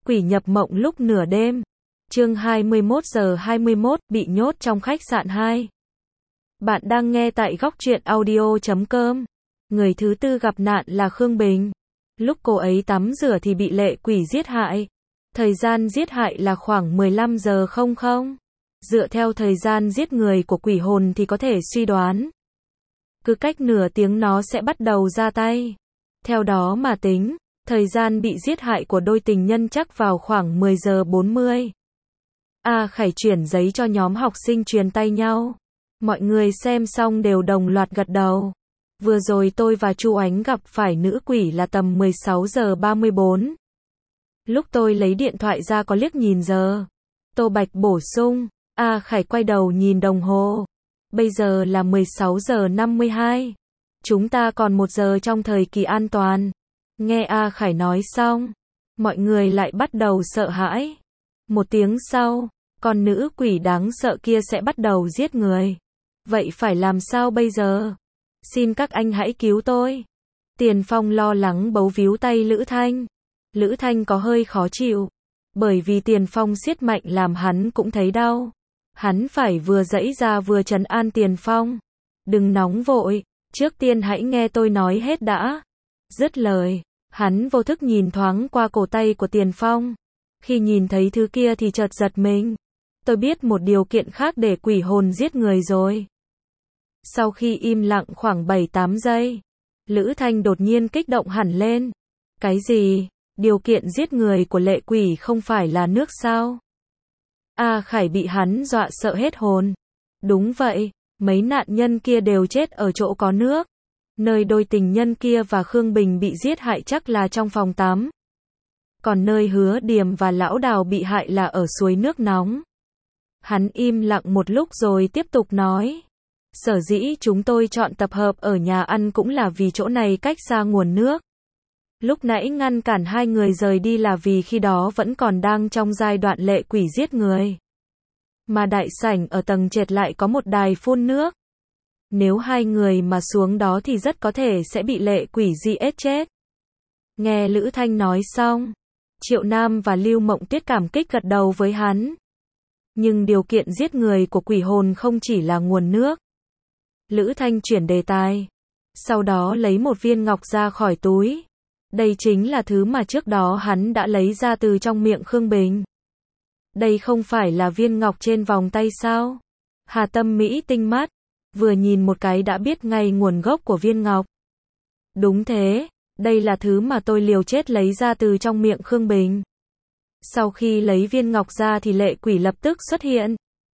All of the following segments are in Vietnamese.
Quỷ nhập mộng lúc nửa đêm. Chương 21:21, bị nhốt trong khách sạn 2. Bạn đang nghe tại góc truyện audio.com. Người thứ tư gặp nạn là Khương Bình. Lúc cô ấy tắm rửa thì bị lệ quỷ giết hại. Thời gian giết hại là khoảng 15 giờ 00. Dựa theo thời gian giết người của quỷ hồn thì có thể suy đoán, cứ cách nửa tiếng nó sẽ bắt đầu ra tay. Theo đó mà tính, thời gian bị giết hại của đôi tình nhân chắc vào khoảng 10 giờ 40. Khải chuyển giấy cho nhóm học sinh truyền tay nhau. Mọi người xem xong đều đồng loạt gật đầu. Vừa rồi tôi và Chu Ánh gặp phải nữ quỷ là tầm 16 giờ 34. Lúc tôi lấy điện thoại ra có liếc nhìn giờ. Tô Bạch bổ sung. Khải quay đầu nhìn đồng hồ. Bây giờ là 16 giờ 52. Chúng ta còn 1 giờ trong thời kỳ an toàn. Nghe Khải nói xong, mọi người lại bắt đầu sợ hãi. 1 tiếng sau, con nữ quỷ đáng sợ kia sẽ bắt đầu giết người. Vậy phải làm sao bây giờ? Xin các anh hãy cứu tôi. Tiền Phong lo lắng bấu víu tay Lữ Thanh. Lữ Thanh có hơi khó chịu, bởi vì Tiền Phong siết mạnh làm hắn cũng thấy đau. Hắn phải vừa giãy ra vừa trấn an Tiền Phong. Đừng nóng vội, trước tiên hãy nghe tôi nói hết đã. Dứt lời, hắn vô thức nhìn thoáng qua cổ tay của Tiền Phong. Khi nhìn thấy thứ kia thì chợt giật mình. Tôi biết một điều kiện khác để quỷ hồn giết người rồi. Sau khi im lặng khoảng 7-8 giây, Lữ Thanh đột nhiên kích động hẳn lên. Cái gì? Điều kiện giết người của lệ quỷ không phải là nước sao? Khải bị hắn dọa sợ hết hồn. Đúng vậy, mấy nạn nhân kia đều chết ở chỗ có nước. Nơi đôi tình nhân kia và Khương Bình bị giết hại chắc là trong phòng tắm. Còn nơi Hứa Điềm và Lão Đào bị hại là ở suối nước nóng. Hắn im lặng một lúc rồi tiếp tục nói. Sở dĩ chúng tôi chọn tập hợp ở nhà ăn cũng là vì chỗ này cách xa nguồn nước. Lúc nãy ngăn cản hai người rời đi là vì khi đó vẫn còn đang trong giai đoạn lệ quỷ giết người. Mà đại sảnh ở tầng trệt lại có một đài phun nước. Nếu hai người mà xuống đó thì rất có thể sẽ bị lệ quỷ giết chết. Nghe Lữ Thanh nói xong, Triệu Nam và Lưu Mộng Tuyết cảm kích gật đầu với hắn. Nhưng điều kiện giết người của quỷ hồn không chỉ là nguồn nước. Lữ Thanh chuyển đề tài. Sau đó lấy một viên ngọc ra khỏi túi. Đây chính là thứ mà trước đó hắn đã lấy ra từ trong miệng Khương Bình. Đây không phải là viên ngọc trên vòng tay sao? Hà Tâm Mỹ tinh mắt, vừa nhìn một cái đã biết ngay nguồn gốc của viên ngọc. Đúng thế, đây là thứ mà tôi liều chết lấy ra từ trong miệng Khương Bình. Sau khi lấy viên ngọc ra thì lệ quỷ lập tức xuất hiện.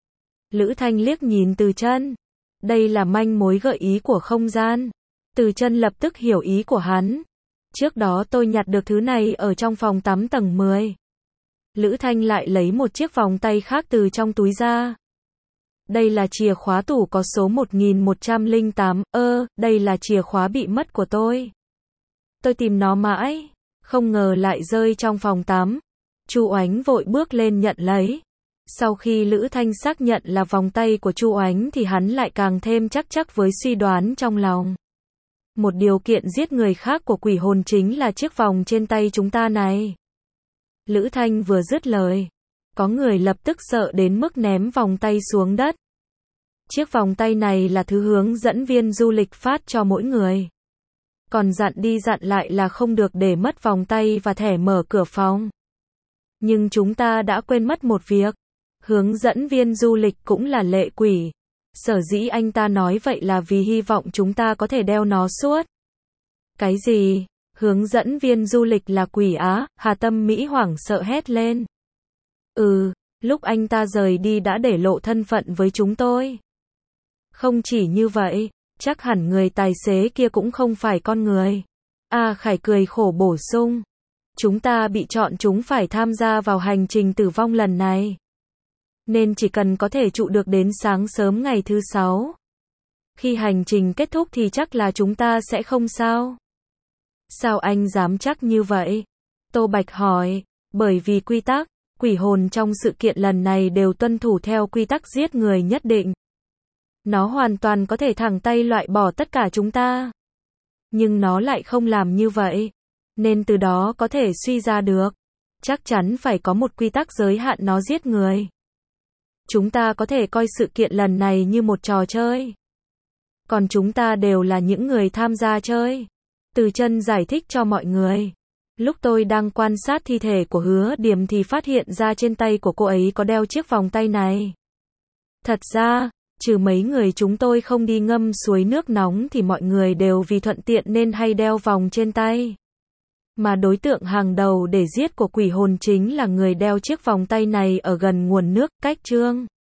Lữ Thanh liếc nhìn Từ Chân. Đây là manh mối gợi ý của không gian. Từ Chân lập tức hiểu ý của hắn. Trước đó tôi nhặt được thứ này ở trong phòng tắm tầng 10. Lữ Thanh lại lấy một chiếc vòng tay khác từ trong túi ra. Đây là chìa khóa tủ có số 1108, đây là chìa khóa bị mất của tôi. Tôi tìm nó mãi, không ngờ lại rơi trong phòng tắm. Chu Oánh vội bước lên nhận lấy. Sau khi Lữ Thanh xác nhận là vòng tay của Chu Oánh thì hắn lại càng thêm chắc với suy đoán trong lòng. Một điều kiện giết người khác của quỷ hồn chính là chiếc vòng trên tay chúng ta này. Lữ Thanh vừa dứt lời, có người lập tức sợ đến mức ném vòng tay xuống đất. Chiếc vòng tay này là thứ hướng dẫn viên du lịch phát cho mỗi người. Còn dặn đi dặn lại là không được để mất vòng tay và thẻ mở cửa phòng. Nhưng chúng ta đã quên mất một việc. Hướng dẫn viên du lịch cũng là lệ quỷ. Sở dĩ anh ta nói vậy là vì hy vọng chúng ta có thể đeo nó suốt. Cái gì? Hướng dẫn viên du lịch là quỷ á? Hà Tâm Mỹ hoảng sợ hét lên. Lúc anh ta rời đi đã để lộ thân phận với chúng tôi. Không chỉ như vậy, chắc hẳn người tài xế kia cũng không phải con người. Khải cười khổ bổ sung. Chúng ta bị chọn chúng phải tham gia vào hành trình tử vong lần này. Nên chỉ cần có thể trụ được đến sáng sớm ngày thứ 6. Khi hành trình kết thúc thì chắc là chúng ta sẽ không sao. Sao anh dám chắc như vậy? Tô Bạch hỏi. Bởi vì quy tắc, quỷ hồn trong sự kiện lần này đều tuân thủ theo quy tắc giết người nhất định. Nó hoàn toàn có thể thẳng tay loại bỏ tất cả chúng ta. Nhưng nó lại không làm như vậy. Nên từ đó có thể suy ra được. Chắc chắn phải có một quy tắc giới hạn nó giết người. Chúng ta có thể coi sự kiện lần này như một trò chơi. Còn chúng ta đều là những người tham gia chơi. Từ Chân giải thích cho mọi người. Lúc tôi đang quan sát thi thể của Hứa Điềm thì phát hiện ra trên tay của cô ấy có đeo chiếc vòng tay này. Thật ra, trừ mấy người chúng tôi không đi ngâm suối nước nóng thì mọi người đều vì thuận tiện nên hay đeo vòng trên tay. Mà đối tượng hàng đầu để giết của quỷ hồn chính là người đeo chiếc vòng tay này ở gần nguồn nước, cách Trương